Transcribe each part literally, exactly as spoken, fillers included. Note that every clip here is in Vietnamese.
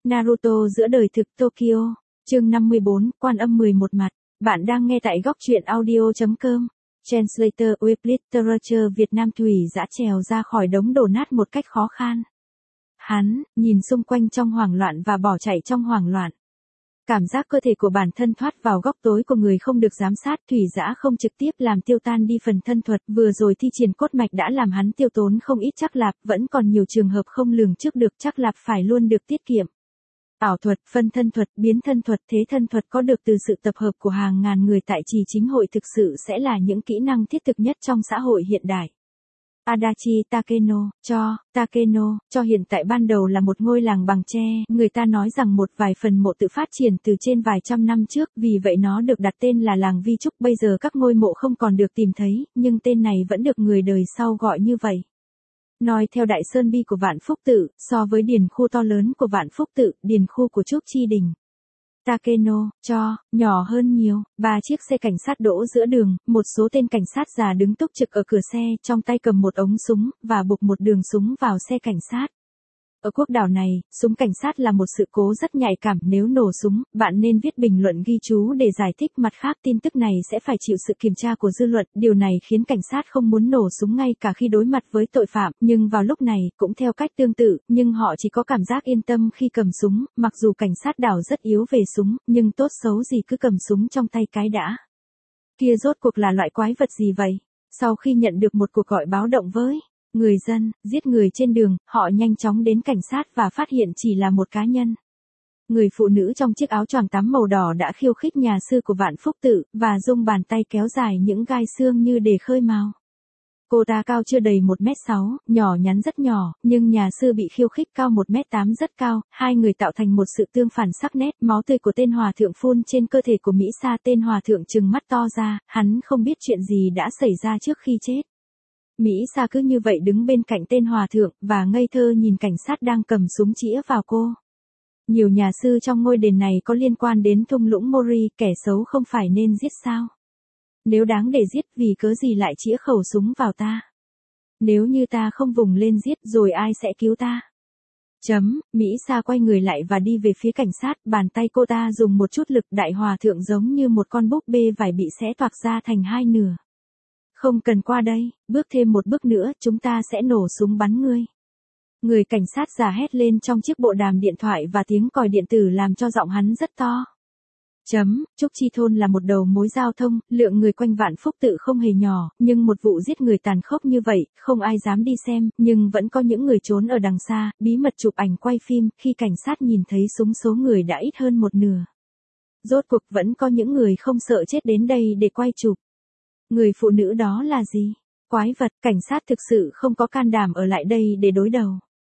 Naruto giữa đời thực Tokyo, chương năm mươi bốn, Quan âm mười một mặt. Bạn đang nghe tại góc truyện audio chấm com. Translator with Literature Việt Nam. Thủy dã trèo ra khỏi đống đổ nát một cách khó khăn. Hắn, nhìn xung quanh trong hoảng loạn và bỏ chạy trong hoảng loạn. Cảm giác cơ thể của bản thân thoát vào góc tối của người không được giám sát. Thủy dã không trực tiếp làm tiêu tan đi phần thân thuật, vừa rồi thi triển cốt mạch đã làm hắn tiêu tốn không ít chắc lạp, vẫn còn nhiều trường hợp không lường trước được chắc lạp phải luôn được tiết kiệm. Ảo thuật, phân thân thuật, biến thân thuật, thế thân thuật có được từ sự tập hợp của hàng ngàn người tại trì chính hội thực sự sẽ là những kỹ năng thiết thực nhất trong xã hội hiện đại. Adachi Takeno, cho, Takeno, cho hiện tại ban đầu là một ngôi làng bằng tre, người ta nói rằng một vài phần mộ tự phát triển từ trên vài trăm năm trước, vì vậy nó được đặt tên là làng Vi Trúc. Bây giờ các ngôi mộ không còn được tìm thấy, nhưng tên này vẫn được người đời sau gọi như vậy. Nói theo Đại Sơn Bi của Vạn Phúc Tự, so với điền khu to lớn của Vạn Phúc Tự, điền khu của Trúc Chi Đình Takeno, cho, nhỏ hơn nhiều. Ba chiếc xe cảnh sát đỗ giữa đường, một số tên cảnh sát già đứng túc trực ở cửa xe, trong tay cầm một ống súng, và buộc một đường súng vào xe cảnh sát. Ở quốc đảo này, súng cảnh sát là một sự cố rất nhạy cảm. Nếu nổ súng, bạn nên viết bình luận ghi chú để giải thích. Mặt khác, tin tức này sẽ phải chịu sự kiểm tra của dư luận. Điều này khiến cảnh sát không muốn nổ súng ngay cả khi đối mặt với tội phạm. Nhưng vào lúc này, cũng theo cách tương tự, nhưng họ chỉ có cảm giác yên tâm khi cầm súng. Mặc dù cảnh sát đảo rất yếu về súng, nhưng tốt xấu gì cứ cầm súng trong tay cái đã. Kia rốt cuộc là loại quái vật gì vậy? Sau khi nhận được một cuộc gọi báo động với người dân, giết người trên đường, họ nhanh chóng đến cảnh sát và phát hiện chỉ là một cá nhân. Người phụ nữ trong chiếc áo choàng tắm màu đỏ đã khiêu khích nhà sư của Vạn Phúc Tự, và dùng bàn tay kéo dài những gai xương như để khơi mào. Cô ta cao chưa đầy một mét sáu, nhỏ nhắn rất nhỏ, nhưng nhà sư bị khiêu khích cao một mét tám rất cao, hai người tạo thành một sự tương phản sắc nét. Máu tươi của tên hòa thượng phun trên cơ thể của Mỹ Sa. Tên hòa thượng trừng mắt to ra, hắn không biết chuyện gì đã xảy ra trước khi chết. Mỹ Sa cứ như vậy đứng bên cạnh tên hòa thượng, và ngây thơ nhìn cảnh sát đang cầm súng chĩa vào cô. Nhiều nhà sư trong ngôi đền này có liên quan đến thung lũng Mori, kẻ xấu không phải nên giết sao? Nếu đáng để giết, vì cớ gì lại chĩa khẩu súng vào ta? Nếu như ta không vùng lên giết rồi ai sẽ cứu ta? Chấm, Mỹ Sa quay người lại và đi về phía cảnh sát, bàn tay cô ta dùng một chút lực. Đại hòa thượng giống như một con búp bê vải bị xé toạc ra thành hai nửa. Không cần qua đây, bước thêm một bước nữa, chúng ta sẽ nổ súng bắn ngươi. Người cảnh sát già hét lên trong chiếc bộ đàm điện thoại, và tiếng còi điện tử làm cho giọng hắn rất to. Chấm, Trúc Chi Thôn là một đầu mối giao thông, lượng người quanh Vạn Phúc Tự không hề nhỏ, nhưng một vụ giết người tàn khốc như vậy, không ai dám đi xem, nhưng vẫn có những người trốn ở đằng xa, bí mật chụp ảnh quay phim. Khi cảnh sát nhìn thấy súng, số người đã ít hơn một nửa. Rốt cuộc vẫn có những người không sợ chết đến đây để quay chụp. Người phụ nữ đó là gì? Quái vật. Cảnh sát thực sự không có can đảm ở lại đây để đối đầu.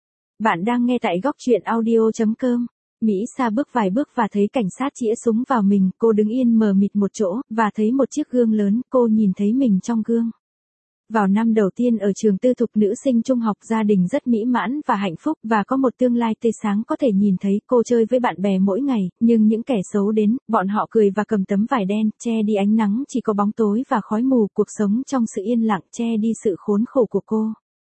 Bạn đang nghe tại góc truyện audio chấm com. Mỹ Sa bước vài bước và thấy cảnh sát chĩa súng vào mình. Cô đứng yên mờ mịt một chỗ, và thấy một chiếc gương lớn. Cô nhìn thấy mình trong gương. Vào năm đầu tiên ở trường tư thục nữ sinh trung học, gia đình rất mỹ mãn và hạnh phúc, và có một tương lai tươi sáng có thể nhìn thấy. Cô chơi với bạn bè mỗi ngày, nhưng những kẻ xấu đến, bọn họ cười và cầm tấm vải đen, che đi ánh nắng, chỉ có bóng tối và khói mù. Cuộc sống trong sự yên lặng che đi sự khốn khổ của cô.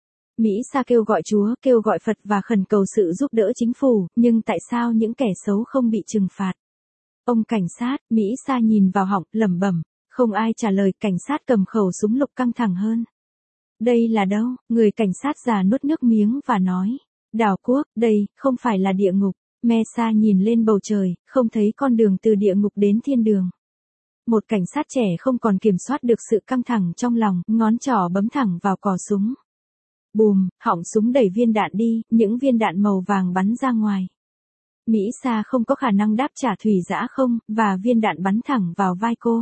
Mỹ Sa kêu gọi Chúa, kêu gọi Phật và khẩn cầu sự giúp đỡ chính phủ, nhưng tại sao những kẻ xấu không bị trừng phạt? Ông cảnh sát, Mỹ Sa nhìn vào họng, lẩm bẩm. Không ai trả lời. Cảnh sát cầm khẩu súng lục căng thẳng hơn. Đây là đâu? Người cảnh sát già nuốt nước miếng và nói. Đảo quốc, đây, không phải là địa ngục. Me Sa nhìn lên bầu trời, không thấy con đường từ địa ngục đến thiên đường. Một cảnh sát trẻ không còn kiểm soát được sự căng thẳng trong lòng, ngón trỏ bấm thẳng vào cò súng. Bùm, họng súng đẩy viên đạn đi, những viên đạn màu vàng bắn ra ngoài. Mỹ Sa không có khả năng đáp trả Thủy dã không, và viên đạn bắn thẳng vào vai cô.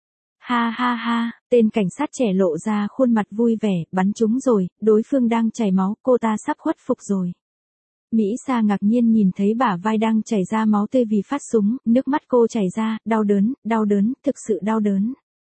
Ha ha ha, tên cảnh sát trẻ lộ ra khuôn mặt vui vẻ. Bắn trúng rồi, đối phương đang chảy máu, cô ta sắp khuất phục rồi. Mỹ Sa ngạc nhiên nhìn thấy bả vai đang chảy ra máu tươi vì phát súng, nước mắt cô chảy ra, đau đớn, đau đớn, thực sự đau đớn.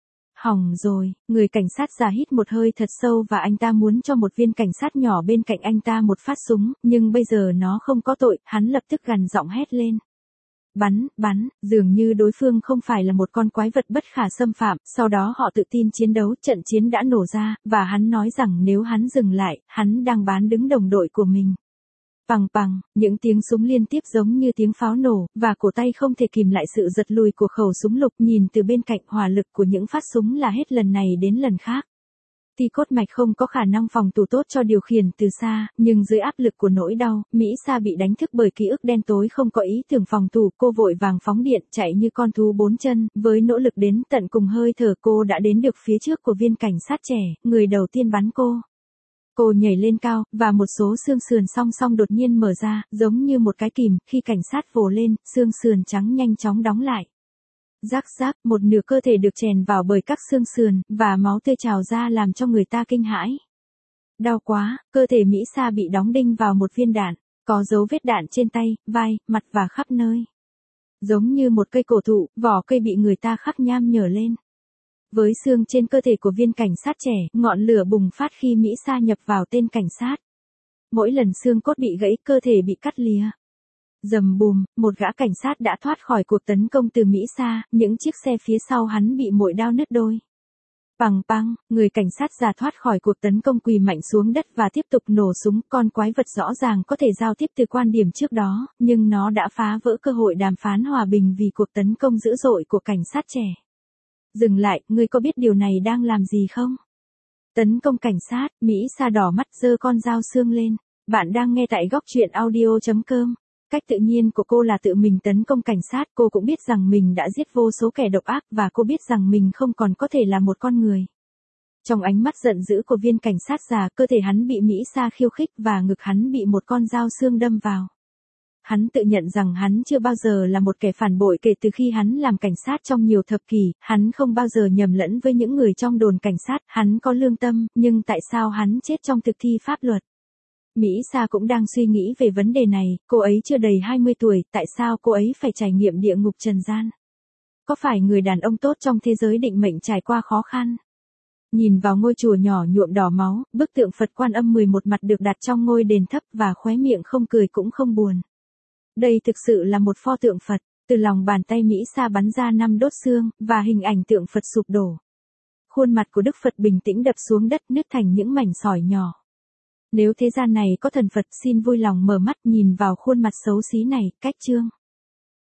Hỏng rồi, người cảnh sát già hít một hơi thật sâu, và anh ta muốn cho một viên cảnh sát nhỏ bên cạnh anh ta một phát súng, nhưng bây giờ nó không có tội. Hắn lập tức gằn giọng hét lên. Bắn, bắn, dường như đối phương không phải là một con quái vật bất khả xâm phạm. Sau đó họ tự tin chiến đấu, trận chiến đã nổ ra, và hắn nói rằng nếu hắn dừng lại, hắn đang bán đứng đồng đội của mình. Pằng pằng, những tiếng súng liên tiếp giống như tiếng pháo nổ, và cổ tay không thể kìm lại sự giật lùi của khẩu súng lục. Nhìn từ bên cạnh, hỏa lực của những phát súng là hết lần này đến lần khác. Ti cốt mạch không có khả năng phòng thủ tốt cho điều khiển từ xa, nhưng dưới áp lực của nỗi đau, Mỹ Sa bị đánh thức bởi ký ức đen tối không có ý tưởng phòng thủ. Cô vội vàng phóng điện, chạy như con thú bốn chân, với nỗ lực đến tận cùng hơi thở cô đã đến được phía trước của viên cảnh sát trẻ, người đầu tiên bắn cô. Cô nhảy lên cao, và một số xương sườn song song đột nhiên mở ra, giống như một cái kìm. Khi cảnh sát vồ lên, xương sườn trắng nhanh chóng đóng lại. Rắc rắc, một nửa cơ thể được chèn vào bởi các xương sườn, và máu tươi trào ra làm cho người ta kinh hãi. Đau quá, cơ thể Mỹ Sa bị đóng đinh vào một viên đạn, có dấu vết đạn trên tay, vai, mặt và khắp nơi. Giống như một cây cổ thụ, vỏ cây bị người ta khắc nham nhở lên. Với xương trên cơ thể của viên cảnh sát trẻ, ngọn lửa bùng phát khi Mỹ Sa nhập vào tên cảnh sát. Mỗi lần xương cốt bị gãy, cơ thể bị cắt lìa. Rầm bùm, một gã cảnh sát đã thoát khỏi cuộc tấn công từ Mỹ Sa, những chiếc xe phía sau hắn bị mỗi đao nứt đôi. Pằng pằng, người cảnh sát già thoát khỏi cuộc tấn công quỳ mạnh xuống đất và tiếp tục nổ súng. Con quái vật rõ ràng có thể giao tiếp từ quan điểm trước đó, nhưng nó đã phá vỡ cơ hội đàm phán hòa bình vì cuộc tấn công dữ dội của cảnh sát trẻ. Dừng lại, ngươi có biết điều này đang làm gì không? Tấn công cảnh sát, Mỹ Sa đỏ mắt giơ con dao xương lên. Bạn đang nghe tại góc truyện audio chấm com. Cách tự nhiên của cô là tự mình tấn công cảnh sát. Cô cũng biết rằng mình đã giết vô số kẻ độc ác, và cô biết rằng mình không còn có thể là một con người. Trong ánh mắt giận dữ của viên cảnh sát già, cơ thể hắn bị Mỹ Sa khiêu khích và ngực hắn bị một con dao xương đâm vào. Hắn tự nhận rằng hắn chưa bao giờ là một kẻ phản bội kể từ khi hắn làm cảnh sát trong nhiều thập kỷ. Hắn không bao giờ nhầm lẫn với những người trong đồn cảnh sát. Hắn có lương tâm, nhưng tại sao hắn chết trong thực thi pháp luật? Mỹ Sa cũng đang suy nghĩ về vấn đề này. Cô ấy chưa đầy hai mươi tuổi, tại sao cô ấy phải trải nghiệm địa ngục trần gian? Có phải người đàn ông tốt trong thế giới định mệnh trải qua khó khăn? Nhìn vào ngôi chùa nhỏ nhuộm đỏ máu, bức tượng Phật Quan Âm mười một mặt được đặt trong ngôi đền thấp, và khóe miệng không cười cũng không buồn. Đây thực sự là một pho tượng Phật. Từ lòng bàn tay Mỹ Sa bắn ra năm đốt xương, và hình ảnh tượng Phật sụp đổ. Khuôn mặt của Đức Phật bình tĩnh đập xuống đất, nứt thành những mảnh sỏi nhỏ. Nếu thế gian này có thần Phật, xin vui lòng mở mắt nhìn vào khuôn mặt xấu xí này. Cách chương.